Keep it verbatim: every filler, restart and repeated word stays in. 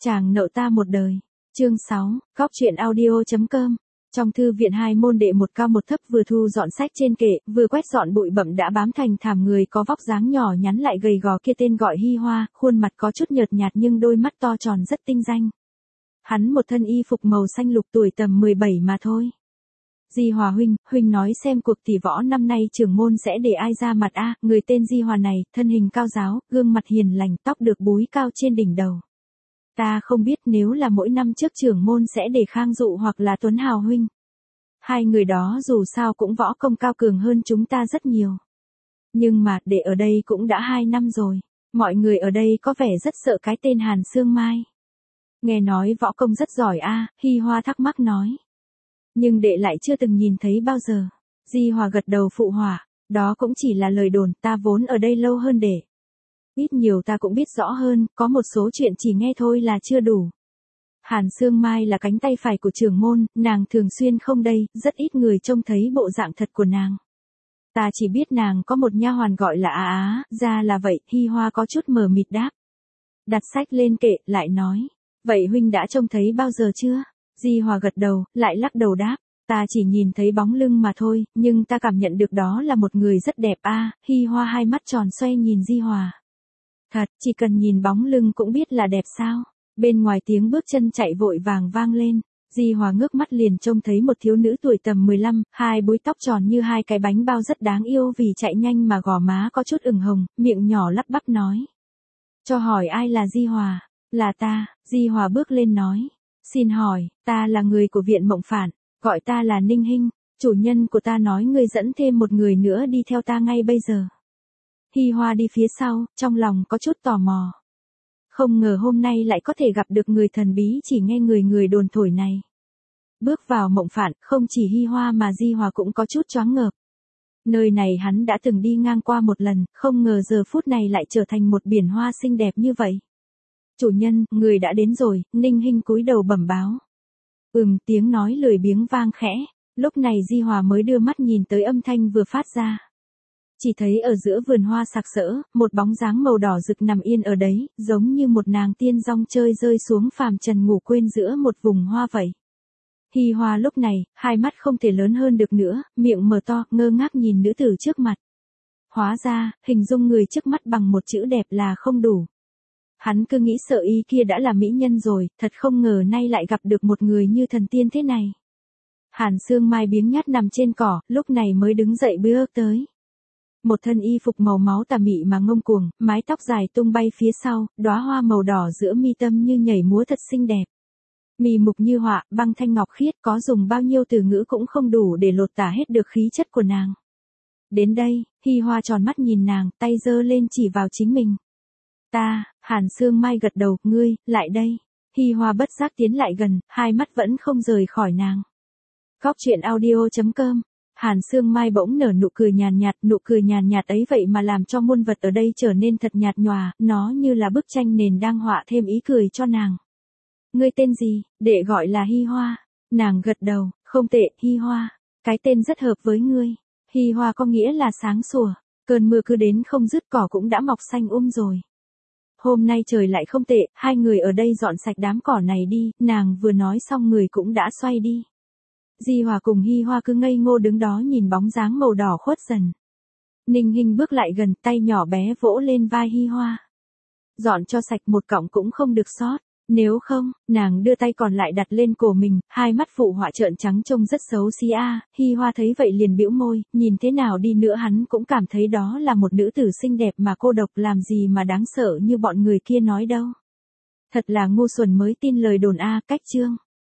Chàng nợ ta một đời. Chương sáu, Góc truyện audio.com. Trong thư viện hai môn đệ một cao một thấp vừa thu dọn sách trên kệ, vừa quét dọn bụi bặm đã bám thành thảm người có vóc dáng nhỏ nhắn lại gầy gò kia tên gọi Hi Hoa, khuôn mặt có chút nhợt nhạt nhưng đôi mắt to tròn rất tinh danh. Hắn một thân y phục màu xanh lục, tuổi tầm mười bảy mà thôi. Di Hòa huynh, huynh nói xem cuộc tỷ võ năm nay trưởng môn sẽ để ai ra mặt a? Người tên Di Hòa này, thân hình cao giáo, gương mặt hiền lành, tóc được búi cao trên đỉnh đầu. Ta không biết, nếu là mỗi năm trước trưởng môn sẽ để Khang Dụ hoặc là Tuấn Hào huynh. Hai người đó dù sao cũng võ công cao cường hơn chúng ta rất nhiều. Nhưng mà, để ở đây cũng đã hai năm rồi. Mọi người ở đây có vẻ rất sợ cái tên Hàn Sương Mai. Nghe nói võ công rất giỏi a, Hi Hoa thắc mắc nói. Nhưng đệ lại chưa từng nhìn thấy bao giờ. Di Hòa gật đầu phụ họa, đó cũng chỉ là lời đồn, ta vốn ở đây lâu hơn đệ. Ít nhiều ta cũng biết rõ hơn, có một số chuyện chỉ nghe thôi là chưa đủ. Hàn Sương Mai là cánh tay phải của trưởng môn, nàng thường xuyên không đây, rất ít người trông thấy bộ dạng thật của nàng. Ta chỉ biết nàng có một nha hoàn gọi là Á Á, ra là vậy. Hi Hoa có chút mờ mịt đáp. Đặt sách lên kệ, lại nói, vậy huynh đã trông thấy bao giờ chưa? Di Hòa gật đầu, lại lắc đầu đáp, ta chỉ nhìn thấy bóng lưng mà thôi, nhưng ta cảm nhận được đó là một người rất đẹp a. À, Hi Hoa hai mắt tròn xoay nhìn Di Hòa. Thật, chỉ cần nhìn bóng lưng cũng biết là đẹp sao? Bên ngoài tiếng bước chân chạy vội vàng vang lên. Di Hòa ngước mắt liền trông thấy một thiếu nữ tuổi tầm mười lăm, hai búi tóc tròn như hai cái bánh bao rất đáng yêu vì chạy nhanh mà gò má có chút ửng hồng, miệng nhỏ lắp bắp nói. Cho hỏi ai là Di Hòa? Là ta. Di Hòa bước lên nói. Xin hỏi, ta là người của viện Mộng Phản, gọi ta là Ninh Hinh, chủ nhân của ta nói ngươi dẫn thêm một người nữa đi theo ta ngay bây giờ. Hi Hoa đi phía sau, trong lòng có chút tò mò. Không ngờ hôm nay lại có thể gặp được người thần bí chỉ nghe người người đồn thổi này. Bước vào Mộng Phản, không chỉ Hi Hoa mà Di Hòa cũng có chút choáng ngợp. Nơi này hắn đã từng đi ngang qua một lần, không ngờ giờ phút này lại trở thành một biển hoa xinh đẹp như vậy. Chủ nhân, người đã đến rồi. Ninh Hinh cúi đầu bẩm báo. Ừm, tiếng nói lười biếng vang khẽ. Lúc này Di Hòa mới đưa mắt nhìn tới âm thanh vừa phát ra. Chỉ thấy ở giữa vườn hoa sặc sỡ, một bóng dáng màu đỏ rực nằm yên ở đấy, giống như một nàng tiên dong chơi rơi xuống phàm trần ngủ quên giữa một vùng hoa vậy. Hi Hoa lúc này, hai mắt không thể lớn hơn được nữa, miệng mở to, ngơ ngác nhìn nữ tử trước mặt. Hóa ra, hình dung người trước mắt bằng một chữ đẹp là không đủ. Hắn cứ nghĩ sợ y kia đã là mỹ nhân rồi, thật không ngờ nay lại gặp được một người như thần tiên thế này. Hàn Sương Mai biếng nhác nằm trên cỏ, lúc này mới đứng dậy bước tới. Một thân y phục màu máu tà mị mà ngông cuồng, mái tóc dài tung bay phía sau, đóa hoa màu đỏ giữa mi tâm như nhảy múa thật xinh đẹp. Mì mục như họa, băng thanh ngọc khiết, có dùng bao nhiêu từ ngữ cũng không đủ để lột tả hết được khí chất của nàng. Đến đây, Hi Hoa tròn mắt nhìn nàng, tay giơ lên chỉ vào chính mình. Ta, Hàn Sương Mai gật đầu, ngươi, lại đây. Hi Hoa bất giác tiến lại gần, hai mắt vẫn không rời khỏi nàng. Góc truyện audio.com. Hàn Sương Mai bỗng nở nụ cười nhàn nhạt, nụ cười nhàn nhạt ấy vậy mà làm cho muôn vật ở đây trở nên thật nhạt nhòa, nó như là bức tranh nền đang họa thêm ý cười cho nàng. Ngươi tên gì? Đệ gọi là Hi Hoa. Nàng gật đầu, không tệ, Hi Hoa. Cái tên rất hợp với ngươi. Hi Hoa có nghĩa là sáng sủa, cơn mưa cứ đến không dứt, cỏ cũng đã mọc xanh um rồi. Hôm nay trời lại không tệ, hai người ở đây dọn sạch đám cỏ này đi, nàng vừa nói xong người cũng đã xoay đi. Di Hòa cùng Hi Hoa cứ ngây ngô đứng đó nhìn bóng dáng màu đỏ khuất dần. Ninh Hinh bước lại gần, tay nhỏ bé vỗ lên vai Hi Hoa. Dọn cho sạch, một cọng cũng không được sót, nếu không, nàng đưa tay còn lại đặt lên cổ mình, hai mắt phụ họa trợn trắng trông rất xấu xí a. Hi Hoa thấy vậy liền bĩu môi, nhìn thế nào đi nữa hắn cũng cảm thấy đó là một nữ tử xinh đẹp mà cô độc, làm gì mà đáng sợ như bọn người kia nói đâu. Thật là ngu xuẩn mới tin lời đồn a. Cách chương